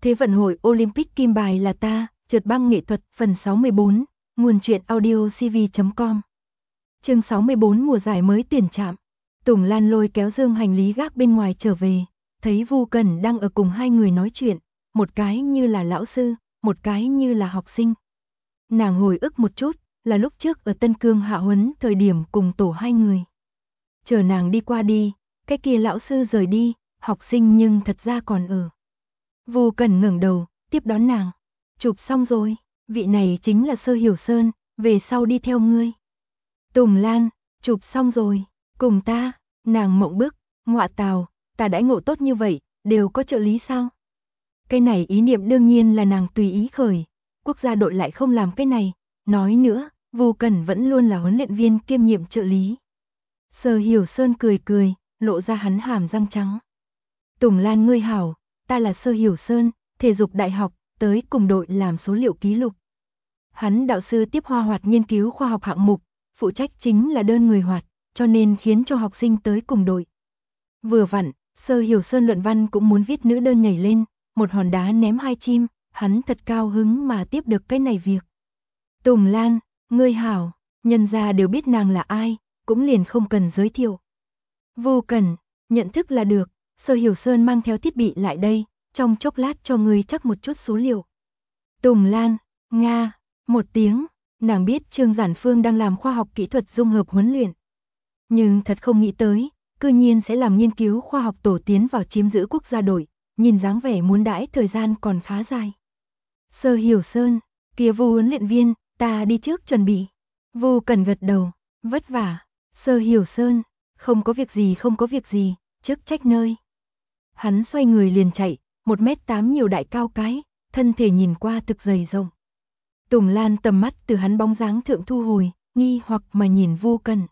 Thế vận hội Olympic kim bài là ta, trượt băng nghệ thuật phần 64, nguồn truyện audio cv.com. Chương 64 mùa giải mới tuyển chạm. Tùng Lan lôi kéo dương hành lý gác bên ngoài trở về, thấy Vu Cẩn đang ở cùng hai người nói chuyện, một cái như là lão sư, một cái như là học sinh. Nàng hồi ức một chút, là lúc trước ở Tân Cương hạ huấn thời điểm cùng tổ hai người. Chờ nàng đi qua đi, cái kia lão sư rời đi, học sinh nhưng thật ra còn ở. Vu Cẩn ngẩng đầu, tiếp đón nàng. Chụp xong rồi, vị này chính là Sơ Hiểu Sơn, về sau đi theo ngươi. Tùng Lan, chụp xong rồi, cùng ta, nàng mộng bức, ngọa tào, ta đãi ngộ tốt như vậy, đều có trợ lý sao? Cái này ý niệm đương nhiên là nàng tùy ý khởi, quốc gia đội lại không làm cái này, nói nữa, Vu Cẩn vẫn luôn là huấn luyện viên kiêm nhiệm trợ lý. Sơ Hiểu Sơn cười cười, lộ ra hắn hàm răng trắng. Tùng Lan ngươi hảo, ta là Sơ Hiểu Sơn, thể dục đại học, tới cùng đội làm số liệu ký lục. Hắn đạo sư tiếp Hoa Hoạt nghiên cứu khoa học hạng mục, phụ trách chính là đơn người hoạt, cho nên khiến cho học sinh tới cùng đội. Vừa vặn, Sơ Hiểu Sơn luận văn cũng muốn viết nữ đơn nhảy lên, một hòn đá ném hai chim, hắn thật cao hứng mà tiếp được cái này việc. Tùng Lan, ngươi hảo, nhân gia đều biết nàng là ai, cũng liền không cần giới thiệu. Vô cần, nhận thức là được, Sơ Hiểu Sơn mang theo thiết bị lại đây, trong chốc lát cho ngươi chắc một chút số liệu. Tùng Lan, Nga, một tiếng, nàng biết Trương Giản Phương đang làm khoa học kỹ thuật dung hợp huấn luyện. Nhưng thật không nghĩ tới, cư nhiên sẽ làm nghiên cứu khoa học tổ tiến vào chiếm giữ quốc gia đội, nhìn dáng vẻ muốn đãi thời gian còn khá dài. Sơ Hiểu Sơn, kia Vu huấn luyện viên, ta đi trước chuẩn bị. Vu cần gật đầu, vất vả. Sơ Hiểu Sơn, không có việc gì, trước trách nơi. Hắn xoay người liền chạy, 1m8 nhiều đại cao cái, thân thể nhìn qua thực dày rộng. Tùng Lan tầm mắt từ hắn bóng dáng thượng thu hồi, nghi hoặc mà nhìn Vu Cần.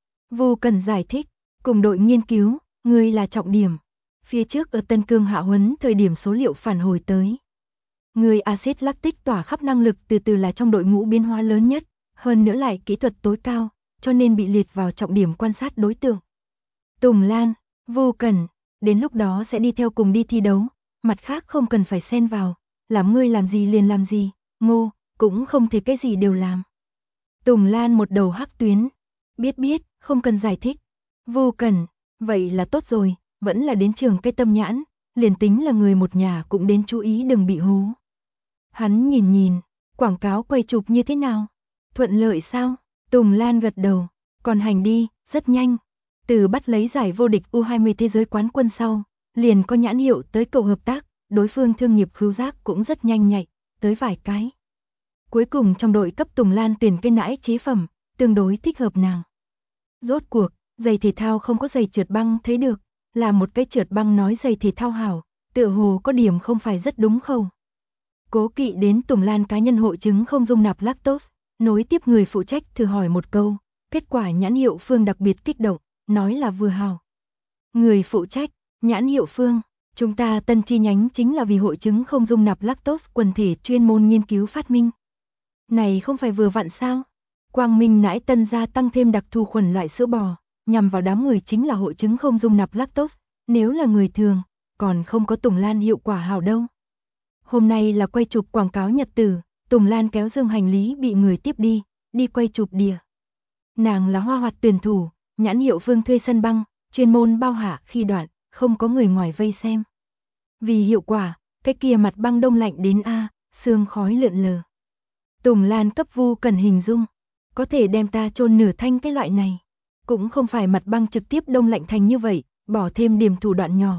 Vu Cần giải thích, cùng đội nghiên cứu, ngươi là trọng điểm. Phía trước ở Tân Cương hạ huấn thời điểm số liệu phản hồi tới. Người axit lactic tỏa khắp năng lực từ từ là trong đội ngũ biến hóa lớn nhất, hơn nữa lại kỹ thuật tối cao, cho nên bị liệt vào trọng điểm quan sát đối tượng. Tùng Lan, Vu Cần, đến lúc đó sẽ đi theo cùng đi thi đấu, mặt khác không cần phải xen vào, làm ngươi làm gì liền làm gì, ngô, cũng không thể cái gì đều làm. Tùng Lan một đầu hắc tuyến, biết, không cần giải thích. Vu Cần, vậy là tốt rồi, vẫn là đến trường cái tâm nhãn, liền tính là người một nhà cũng đến chú ý đừng bị hố. Hắn nhìn, quảng cáo quay chụp như thế nào? Thuận lợi sao? Tùng Lan gật đầu, còn hành đi, rất nhanh. Từ bắt lấy giải vô địch U20 thế giới quán quân sau, liền có nhãn hiệu tới cầu hợp tác, đối phương thương nghiệp khứu giác cũng rất nhanh nhạy, tới vài cái. Cuối cùng trong đội cấp Tùng Lan tuyển cái nãi chế phẩm, tương đối thích hợp nàng. Rốt cuộc, giày thể thao không có giày trượt băng thấy được, là một cái trượt băng nói giày thể thao hảo, tựa hồ có điểm không phải rất đúng không? Cố kỵ đến Tùng Lan cá nhân hội chứng không dung nạp lactose, nối tiếp người phụ trách thử hỏi một câu, kết quả nhãn hiệu Phương đặc biệt kích động, nói là vừa hảo. Người phụ trách, nhãn hiệu Phương, chúng ta Tân chi nhánh chính là vì hội chứng không dung nạp lactose quần thể chuyên môn nghiên cứu phát minh. Này không phải vừa vặn sao? Quang Minh nãi Tân gia tăng thêm đặc thù khuẩn loại sữa bò, nhằm vào đám người chính là hội chứng không dung nạp lactose, nếu là người thường, còn không có Tùng Lan hiệu quả hảo đâu. Hôm nay là quay chụp quảng cáo nhật tử, Tùng Lan kéo dương hành lý bị người tiếp đi quay chụp đìa. Nàng là Hoa Hoạt tuyển thủ, nhãn hiệu Phương thuê sân băng, chuyên môn bao hạ khi đoạn, không có người ngoài vây xem. Vì hiệu quả, cái kia mặt băng đông lạnh đến sương khói lượn lờ. Tùng Lan cấp Vu cần hình dung, có thể đem ta chôn nửa thanh cái loại này. Cũng không phải mặt băng trực tiếp đông lạnh thành như vậy, bỏ thêm điểm thủ đoạn nhỏ.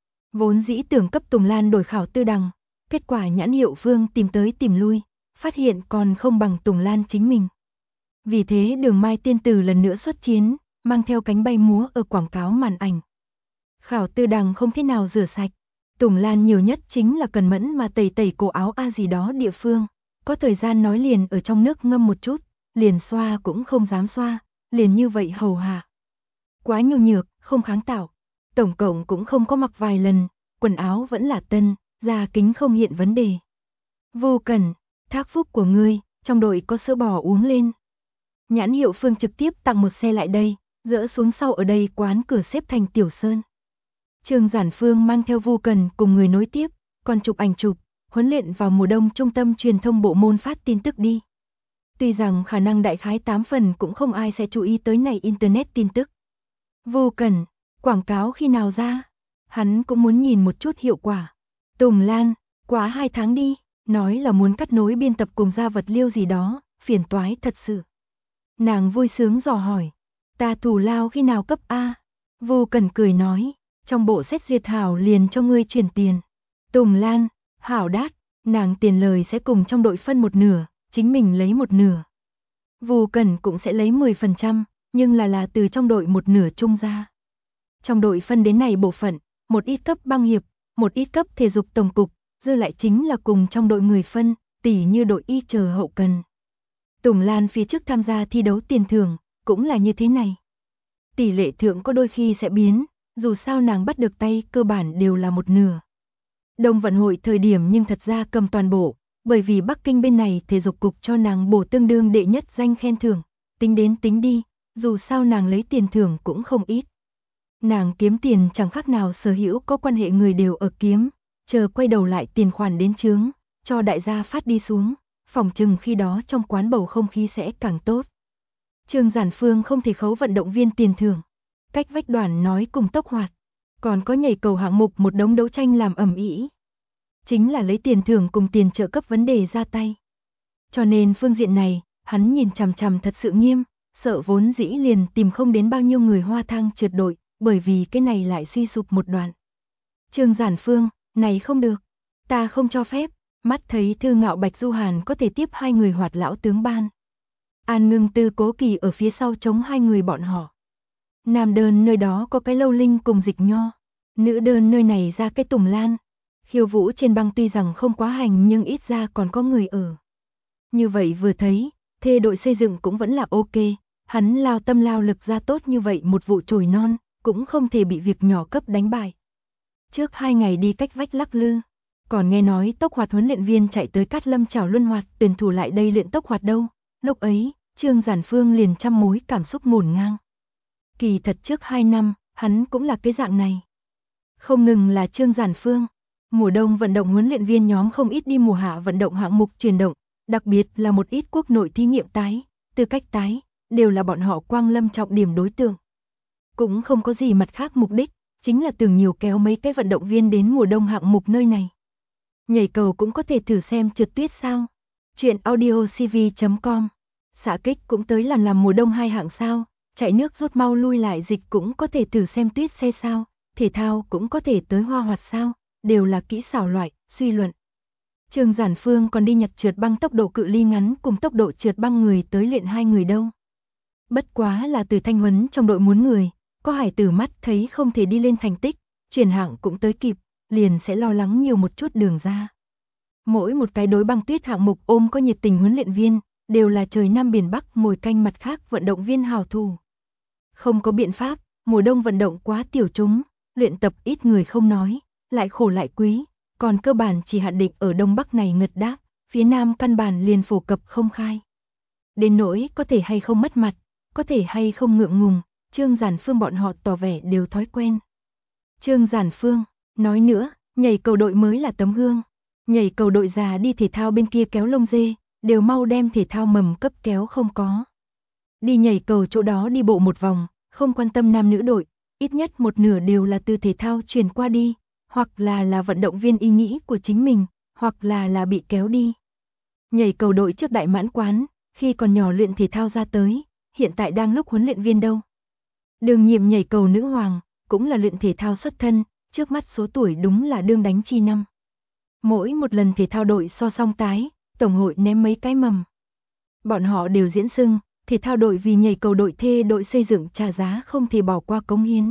Vốn dĩ tưởng cấp Tùng Lan đổi khảo tư đằng, kết quả nhãn hiệu Phương tìm tới tìm lui, phát hiện còn không bằng Tùng Lan chính mình. Vì thế Đường Mai tiên tử lần nữa xuất chiến, mang theo cánh bay múa ở quảng cáo màn ảnh. Khảo tư đằng không thế nào rửa sạch, Tùng Lan nhiều nhất chính là cần mẫn mà tẩy cổ áo gì đó địa phương, có thời gian nói liền ở trong nước ngâm một chút, liền xoa cũng không dám xoa, liền như vậy hầu hạ. Quá nhu nhược, không kháng tạo, tổng cộng cũng không có mặc vài lần, quần áo vẫn là tân, da kính không hiện vấn đề. Vô cần, thác phúc của ngươi, trong đội có sữa bò uống lên. Nhãn hiệu Phương trực tiếp tặng một xe lại đây, dỡ xuống sau ở đây quán cửa xếp thành tiểu sơn. Trương Giản Phương mang theo Vu Cần cùng người nối tiếp, còn chụp ảnh chụp, huấn luyện vào mùa đông trung tâm truyền thông bộ môn phát tin tức đi. Tuy rằng khả năng đại khái 8 phần cũng không ai sẽ chú ý tới này internet tin tức. Vô Cẩn, quảng cáo khi nào ra? Hắn cũng muốn nhìn một chút hiệu quả. Tùng Lan, quá 2 tháng đi, nói là muốn cắt nối biên tập cùng ra vật liêu gì đó, phiền toái thật sự. Nàng vui sướng dò hỏi, ta thù lao khi nào cấp A? Vô Cẩn cười nói, trong bộ xét duyệt hảo liền cho ngươi chuyển tiền. Tùng Lan, hảo đát, nàng tiền lời sẽ cùng trong đội phân một nửa, chính mình lấy một nửa. Vô Cẩn cũng sẽ lấy 10%, nhưng là từ trong đội một nửa chung ra. Trong đội phân đến này bộ phận, một ít cấp băng hiệp, một ít cấp thể dục tổng cục, dư lại chính là cùng trong đội người phân, tỉ như đội y chờ hậu cần. Tùng Lan phía trước tham gia thi đấu tiền thưởng, cũng là như thế này. Tỷ lệ thưởng có đôi khi sẽ biến, dù sao nàng bắt được tay cơ bản đều là một nửa. Đông vận hội thời điểm nhưng thật ra cầm toàn bộ, bởi vì Bắc Kinh bên này thể dục cục cho nàng bổ tương đương đệ nhất danh khen thưởng, tính đến tính đi, dù sao nàng lấy tiền thưởng cũng không ít. Nàng kiếm tiền chẳng khác nào sở hữu có quan hệ người đều ở kiếm, chờ quay đầu lại tiền khoản đến chướng, cho đại gia phát đi xuống, phòng chừng khi đó trong quán bầu không khí sẽ càng tốt. Trương Giản Phương không thể khấu vận động viên tiền thưởng. Cách vách Đoàn nói cùng Tốc Hoạt, còn có nhảy cầu hạng mục một đống đấu tranh làm ầm ĩ. Chính là lấy tiền thưởng cùng tiền trợ cấp vấn đề ra tay. Cho nên phương diện này, hắn nhìn chằm chằm thật sự nghiêm, sợ vốn dĩ liền tìm không đến bao nhiêu người hoa thang trượt đội, bởi vì cái này lại suy sụp một đoạn. Trương Giản Phương, này không được, ta không cho phép, mắt thấy Thư Ngạo Bạch Du Hàn có thể tiếp 2 người hoạt lão tướng ban. An Ngưng Tư Cố Kỳ ở phía sau chống 2 người bọn họ. Nam đơn nơi đó có cái Lâu Linh cùng Dịch Nho, nữ đơn nơi này ra cái Tùng Lan. Khiêu vũ trên băng tuy rằng không quá hành nhưng ít ra còn có người ở. Như vậy vừa thấy, thê đội xây dựng cũng vẫn là ok, hắn lao tâm lao lực ra tốt như vậy một vụ chồi non, cũng không thể bị việc nhỏ cấp đánh bại. Trước 2 ngày đi cách vách lắc lư, còn nghe nói Tốc Hoạt huấn luyện viên chạy tới Cát Lâm chào Luân Hoạt tuyển thủ lại đây luyện Tốc Hoạt đâu, lúc ấy, Trương Giản Phương liền trăm mối cảm xúc ngổn ngang. Kỳ thật trước 2 năm, hắn cũng là cái dạng này. Không ngừng là Trương Giản Phương, mùa đông vận động huấn luyện viên nhóm không ít đi mùa hạ vận động hạng mục chuyển động, đặc biệt là một ít quốc nội thí nghiệm tái, tư cách tái, đều là bọn họ Quang Lâm trọng điểm đối tượng. Cũng không có gì mặt khác mục đích, chính là tưởng nhiều kéo mấy cái vận động viên đến mùa đông hạng mục nơi này. Nhảy cầu cũng có thể thử xem trượt tuyết sao. Chuyện audiocv.com. Xạ kích cũng tới làm mùa đông 2 hạng sao, chạy nước rút mau lui lại dịch cũng có thể thử xem tuyết xe sao, thể thao cũng có thể tới hoa hoạt sao, đều là kỹ xảo loại, suy luận. Trương Giản Phương còn đi nhặt trượt băng tốc độ cự ly ngắn cùng tốc độ trượt băng người tới luyện 2 người đâu. Bất quá là từ Thanh Huấn trong đội muốn người, có hải tử mắt thấy không thể đi lên thành tích, chuyển hạng cũng tới kịp, liền sẽ lo lắng nhiều một chút đường ra. Mỗi một cái đối băng tuyết hạng mục ôm có nhiệt tình huấn luyện viên, đều là trời Nam biển Bắc mồi canh mặt khác vận động viên hào thủ. Không có biện pháp, mùa đông vận động quá tiểu chúng, luyện tập ít người không nói, lại khổ lại quý, còn cơ bản chỉ hạn định ở Đông Bắc này ngật đáp, phía Nam căn bản liền phổ cập không khai. Đến nỗi có thể hay không mất mặt, có thể hay không ngượng ngùng, Trương Giản Phương bọn họ tỏ vẻ đều thói quen. Trương Giản Phương, nói nữa, nhảy cầu đội mới là tấm gương. Nhảy cầu đội già đi thể thao bên kia kéo lông dê, đều mau đem thể thao mầm cấp kéo không có. Đi nhảy cầu chỗ đó đi bộ một vòng, không quan tâm nam nữ đội, ít nhất một nửa đều là từ thể thao truyền qua đi, hoặc là vận động viên ý nghĩ của chính mình, hoặc là bị kéo đi. Nhảy cầu đội trước đại mãn quán, khi còn nhỏ luyện thể thao ra tới, hiện tại đang lúc huấn luyện viên đâu. Đường nhiệm nhảy cầu nữ hoàng, cũng là luyện thể thao xuất thân, trước mắt số tuổi đúng là đương đánh chi năm. Mỗi một lần thể thao đội so song tái, tổng hội ném mấy cái mầm. Bọn họ đều diễn xưng, thể thao đội vì nhảy cầu đội thê đội xây dựng trả giá không thể bỏ qua cống hiến.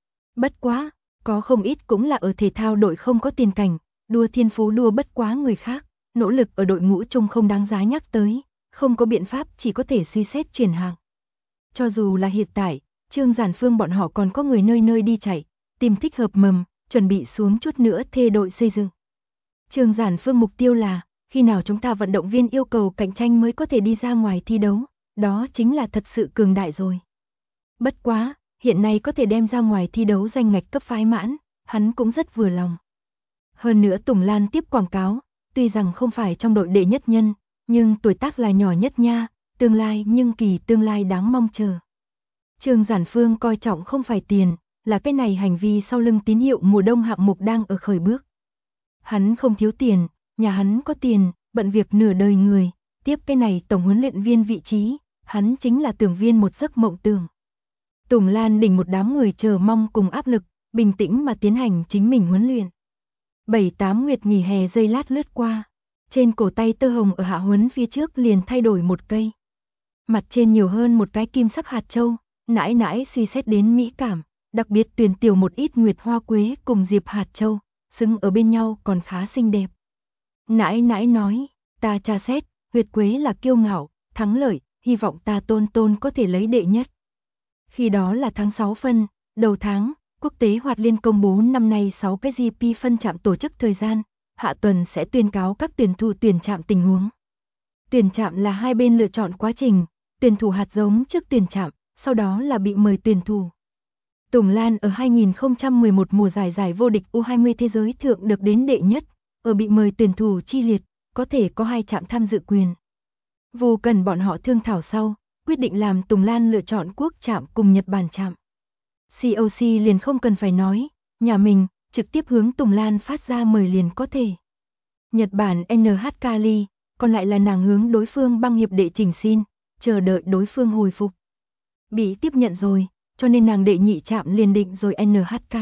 Bất quá, có không ít cũng là ở thể thao đội không có tiền cảnh, đua thiên phú đua bất quá người khác, nỗ lực ở đội ngũ chung không đáng giá nhắc tới, không có biện pháp chỉ có thể suy xét chuyển hạng. Cho dù là hiện tại, Trương Giản Phương bọn họ còn có người nơi nơi đi chạy, tìm thích hợp mầm, chuẩn bị xuống chút nữa thê đội xây dựng. Trương Giản Phương mục tiêu là, khi nào chúng ta vận động viên yêu cầu cạnh tranh mới có thể đi ra ngoài thi đấu, đó chính là thật sự cường đại rồi. Bất quá, hiện nay có thể đem ra ngoài thi đấu danh ngạch cấp phái mãn, hắn cũng rất vừa lòng. Hơn nữa Tùng Lan tiếp quảng cáo, tuy rằng không phải trong đội đệ nhất nhân, nhưng tuổi tác là nhỏ nhất nha, tương lai nhưng kỳ tương lai đáng mong chờ. Trương Giản Phương coi trọng không phải tiền, là cái này hành vi sau lưng tín hiệu mùa đông hạng mục đang ở khởi bước. Hắn không thiếu tiền, nhà hắn có tiền, bận việc nửa đời người, tiếp cái này tổng huấn luyện viên vị trí, hắn chính là tưởng viên một giấc mộng tưởng. Tùng Lan đỉnh một đám người chờ mong cùng áp lực, bình tĩnh mà tiến hành chính mình huấn luyện. 7-8 nguyệt nghỉ hè giây lát lướt qua, trên cổ tay tơ hồng ở hạ huấn phía trước liền thay đổi một cây. Mặt trên nhiều hơn một cái kim sắc hạt châu, nãi nãi suy xét đến mỹ cảm, đặc biệt tuyển tiểu một ít nguyệt hoa quế cùng diệp hạt châu, xứng ở bên nhau còn khá xinh đẹp. Nãi nãi nói, ta tra xét, huyệt quế là kiêu ngạo, thắng lợi, hy vọng ta Tôn Tôn có thể lấy đệ nhất. Khi đó là tháng 6 phân, đầu tháng, quốc tế hoạt liên công bố năm nay 6 cái GP phân trạm tổ chức thời gian, hạ tuần sẽ tuyên cáo các tuyển thủ tuyển trạm tình huống. Tuyển trạm là hai bên lựa chọn quá trình, tuyển thủ hạt giống trước tuyển trạm, sau đó là bị mời tuyển thủ. Tùng Lan ở 2011 mùa giải vô địch U20 thế giới thượng được đến đệ nhất, ở bị mời tuyển thủ chi liệt, có thể có 2 trạm tham dự quyền. Vô cần bọn họ thương thảo sau, quyết định làm Tùng Lan lựa chọn quốc trạm cùng Nhật Bản trạm. COC liền không cần phải nói, nhà mình, trực tiếp hướng Tùng Lan phát ra mời liền có thể. Nhật Bản NH Kali, còn lại là nàng hướng đối phương băng hiệp đệ trình xin, chờ đợi đối phương hồi phục. Bị tiếp nhận rồi, cho nên nàng đệ nhị trạm liền định rồi NHK.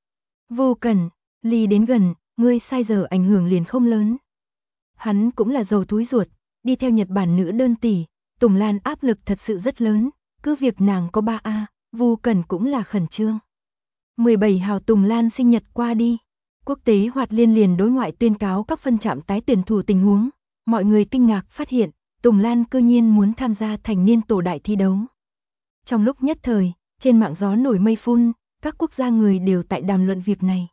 Vô cần, ly đến gần, ngươi sai giờ ảnh hưởng liền không lớn. Hắn cũng là giàu túi ruột, đi theo Nhật Bản nữ đơn tỷ, Tùng Lan áp lực thật sự rất lớn, cứ việc nàng có 3A, Vu Cẩn cũng là khẩn trương. 17 hào Tùng Lan sinh nhật qua đi, quốc tế hoạt liên liền đối ngoại tuyên cáo các phân trạm tái tuyển thủ tình huống, mọi người kinh ngạc phát hiện, Tùng Lan cư nhiên muốn tham gia thành niên tổ đại thi đấu. Trong lúc nhất thời, trên mạng gió nổi mây phun, các quốc gia người đều tại đàm luận việc này.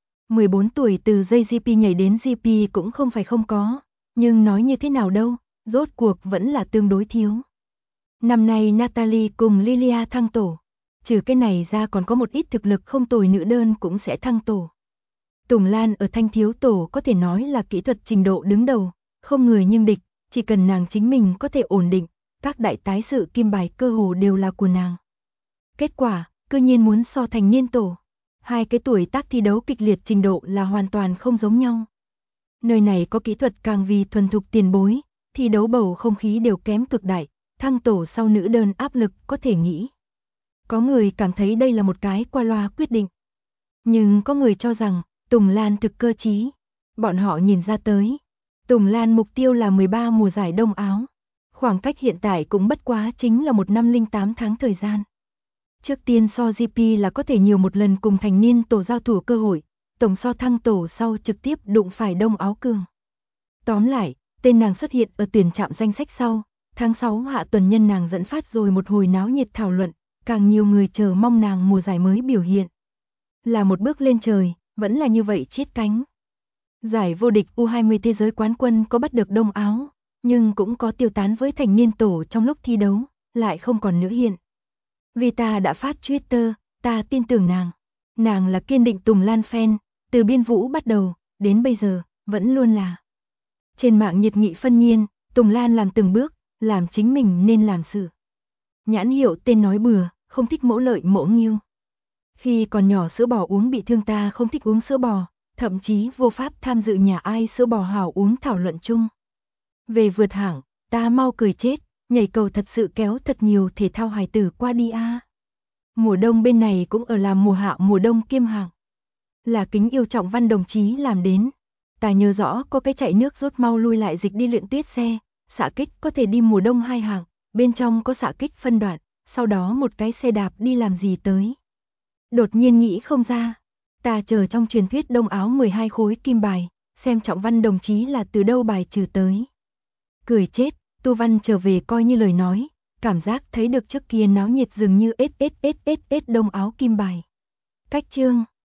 14 tuổi từ dây GP nhảy đến GP cũng không phải không có, nhưng nói như thế nào đâu, rốt cuộc vẫn là tương đối thiếu. Năm nay Natalie cùng Lilia thăng tổ, trừ cái này ra còn có một ít thực lực không tồi nữ đơn cũng sẽ thăng tổ. Tùng Lan ở thanh thiếu tổ có thể nói là kỹ thuật trình độ đứng đầu, không người nhưng địch, chỉ cần nàng chính mình có thể ổn định, các đại tái sự kim bài cơ hồ đều là của nàng. Kết quả, cư nhiên muốn so thành niên tổ. Hai cái tuổi tác thi đấu kịch liệt trình độ là hoàn toàn không giống nhau. Nơi này có kỹ thuật càng vì thuần thục tiền bối, thi đấu bầu không khí đều kém cực đại, thăng tổ sau nữ đơn áp lực có thể nghĩ. Có người cảm thấy đây là một cái qua loa quyết định. Nhưng có người cho rằng, Tùng Lan thực cơ trí. Bọn họ nhìn ra tới. Tùng Lan mục tiêu là 13 mùa giải Đông Áo. Khoảng cách hiện tại cũng bất quá chính là 1 năm 08 tháng thời gian. Trước tiên so GP là có thể nhiều một lần cùng thành niên tổ giao thủ cơ hội, tổng so thăng tổ sau trực tiếp đụng phải Đông Áo cường. Tóm lại, tên nàng xuất hiện ở tuyển trạm danh sách sau, tháng 6 hạ tuần nhân nàng dẫn phát rồi một hồi náo nhiệt thảo luận, càng nhiều người chờ mong nàng mùa giải mới biểu hiện. Là một bước lên trời, vẫn là như vậy chiết cánh. Giải vô địch U20 thế giới quán quân có bắt được Đông Áo, nhưng cũng có tiêu tán với thành niên tổ trong lúc thi đấu, lại không còn nữ hiện. Rita đã phát Twitter, ta tin tưởng nàng. Nàng là kiên định Tùng Lan fan, từ biên vũ bắt đầu, đến bây giờ, vẫn luôn là. Trên mạng nhiệt nghị phân nhiên, Tùng Lan làm từng bước, làm chính mình nên làm sự. Nhãn hiệu tên nói bừa, không thích mẫu lợi mẫu nghiêu. Khi còn nhỏ sữa bò uống bị thương ta không thích uống sữa bò, thậm chí vô pháp tham dự nhà ai sữa bò hảo uống thảo luận chung. Về vượt hạng, ta mau cười chết, nhảy cầu thật sự kéo thật nhiều thể thao hài tử qua đi a. Mùa đông bên này cũng ở làm mùa hạ mùa đông kiêm hạng. Là Kính Yêu Trọng Văn đồng chí làm đến. Ta nhớ rõ có cái chạy nước rút mau lui lại dịch đi luyện tuyết xe, xạ kích có thể đi mùa đông 2 hạng, bên trong có xạ kích phân đoạn, sau đó một cái xe đạp đi làm gì tới. Đột nhiên nghĩ không ra, ta chờ trong truyền thuyết Đông Áo 12 khối kim bài, xem Trọng Văn đồng chí là từ đâu bài trừ tới. Cười chết, Tu Văn trở về coi như lời nói, cảm giác thấy được trước kia náo nhiệt dường như Đông Áo kim bài. Cách chương